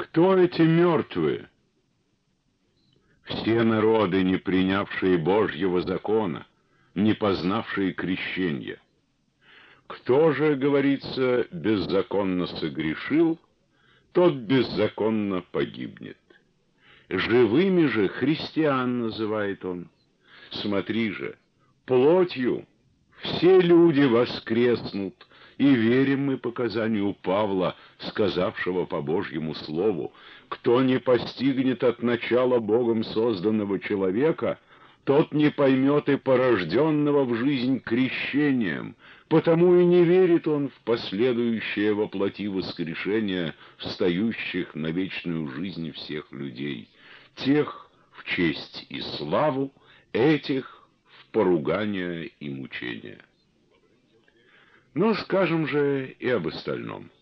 Кто эти мертвые? Все народы, не принявшие Божьего закона, не познавшие крещения. Кто же, говорится, беззаконно согрешил, тот беззаконно погибнет. Живыми же христиан называет он. Смотри же, плотью все люди воскреснут, и верим мы показанию Павла, сказавшего по Божьему слову: кто не постигнет от начала Богом созданного человека, тот не поймет и порожденного в жизнь крещением, потому и не верит он в последующее во плоти воскрешение встающих на вечную жизнь всех людей, тех в честь и славу, этих в поругание и мучение. Но скажем же и об остальном.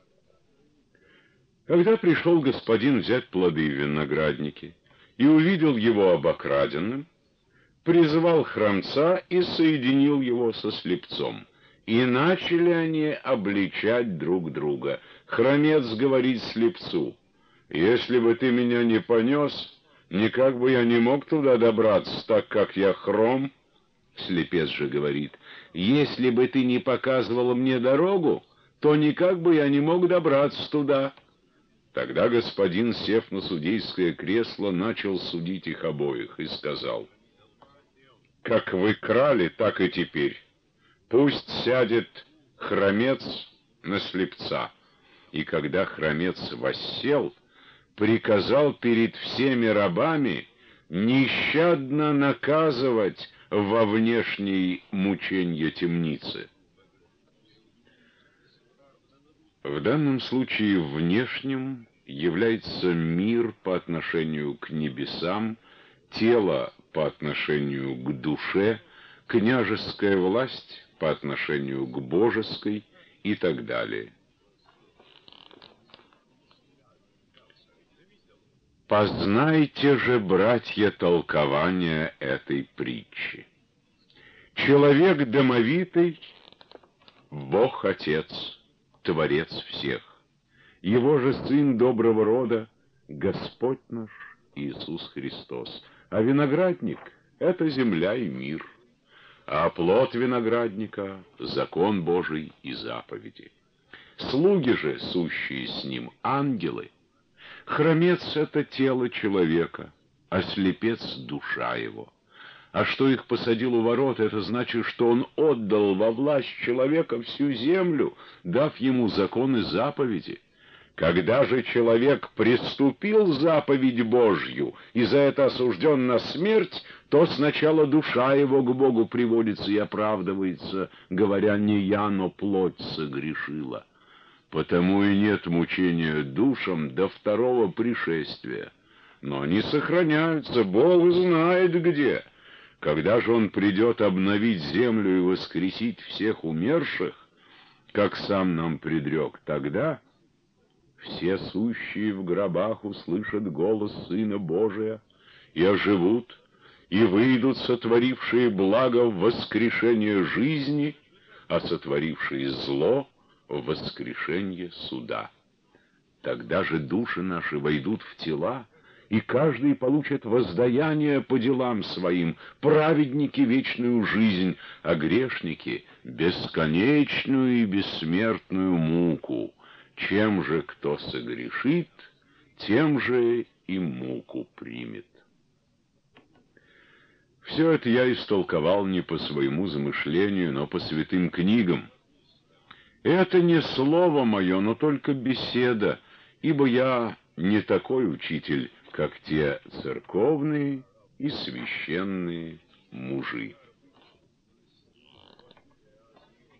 Когда пришел господин взять плоды в винограднике и увидел его обокраденным, призвал храмца и соединил его со слепцом. И начали они обличать друг друга. Хромец говорит слепцу: «Если бы ты меня не понес, никак бы я не мог туда добраться, так как я хром». Слепец же говорит: «Если бы ты не показывал мне дорогу, то никак бы я не мог добраться туда». Тогда господин, сев на судейское кресло, начал судить их обоих и сказал: «Как вы крали, так и теперь. Пусть сядет хромец на слепца». И когда хромец воссел, приказал перед всеми рабами нещадно наказывать во внешней мученье темницы. В данном случае внешним является мир по отношению к небесам, тело по отношению к душе, княжеская власть по отношению к божеской и так далее. Познайте же, братья, толкование этой притчи. Человек домовитый — Бог Отец, Творец всех. Его же Сын доброго рода — Господь наш Иисус Христос. А виноградник — это земля и мир. А плод виноградника — закон Божий и заповеди. Слуги же, сущие с ним, ангелы. Хромец — это тело человека, а слепец — душа его. А что их посадил у ворот, это значит, что он отдал во власть человека всю землю, дав ему закон и заповеди. Когда же человек приступил заповедь Божью и за это осужден на смерть, то сначала душа его к Богу приводится и оправдывается, говоря: «Не я, но плоть согрешила». Потому и нет мучения душам до второго пришествия. Но они сохраняются, Бог знает где. Когда же Он придет обновить землю и воскресить всех умерших, как сам нам предрек, тогда все сущие в гробах услышат голос Сына Божия и оживут, и выйдут сотворившие благо в воскрешение жизни, а сотворившие зло в воскрешение суда. Тогда же души наши войдут в тела, и каждый получит воздаяние по делам своим, праведники — вечную жизнь, а грешники — бесконечную и бессмертную муку. Чем же кто согрешит, тем же и муку примет. Все это я истолковал не по своему замышлению, но по святым книгам. Это не слово мое, но только беседа, ибо я не такой учитель, как те церковные и священные мужи.